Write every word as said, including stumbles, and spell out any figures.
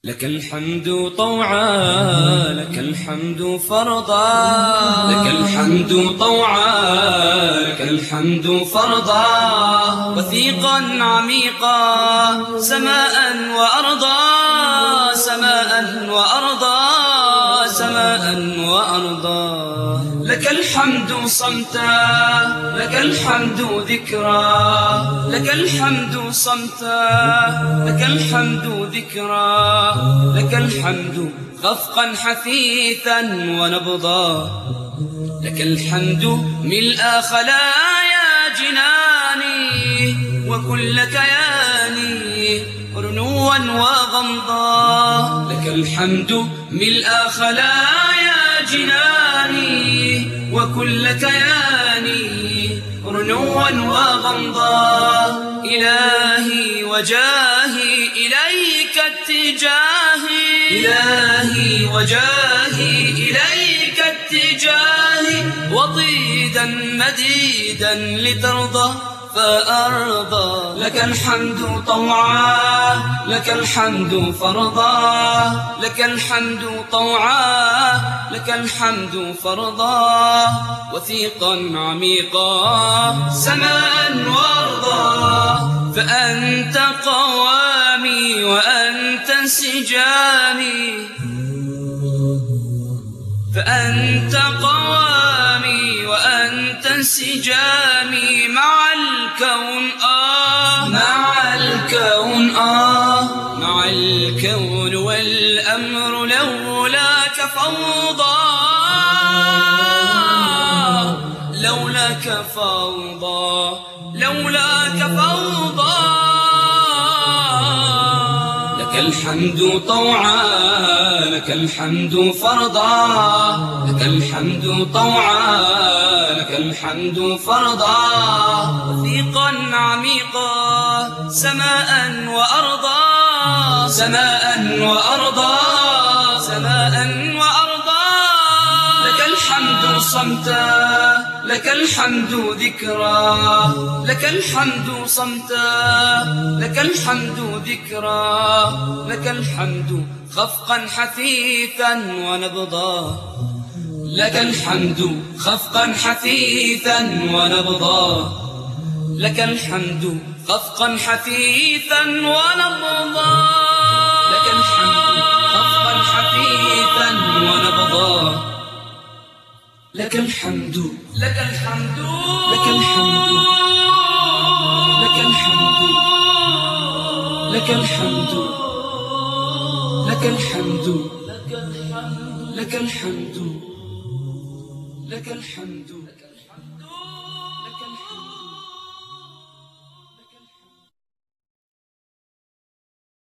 لك الحمد طوعا، لك الحمد فرضا، لك الحمد طوعا، لك الحمد فرضا، وثيقا عميقا سماء وأرضا، سماء وأرضا، سماء وأرضا. لك الحمد صمتا، لك الحمد ذكرا، لك الحمد صمتا، لك الحمد ذكرا، لك الحمد خفقا حثيثا ونبضا. لك الحمد ملء خلايا جناني وكل كياني رنوا وغمضا. لك الحمد ملء خلايا جناني وكل كياني رنوا وغمضا. إلهي وجاهي إليك اتجاهي، إلهي وجاهي إليك اتجاهي، وطيدا مديدا لترضى فأرضى. لك الحمد طوعا، لك الحمد فرضا، لك الحمد طوعا، لك الحمد فرضا، وثيقا عميقا سماء وأرضا. فأنت قوامي وأنت انسجامي، فأنت قوامي وأنت انسجامي مع الكون آه، مع الكون آه، مع الكون والأمر لولاك فوضى، لولاك فوضى، لولاك فوضى. لك الحمد طوعا، لك الحمد فرضا، لك الحمد طوعا، لك الحمد فرضا، وثيقا عميقا سماء وأرضا، سماء وأرضا، سماء وأرضا. لك الحمد صمتا، لك الحمد ذكرا، لك الحمد صمتا، لك الحمد ذكرا، لك الحمد خفقا حثيثا ونبضا. لك الحمد خفقا حثيثا ونبضا، لك الحمد خفقا حثيثا ونبضا، لك الحمد خفقا حثيثا ونبضا. لك الحمد، لك الحمد، لك الحمد، لك الحمد، لك الحمد، لك الحمد، لك الحمد، لك الحمد، لك الحمد.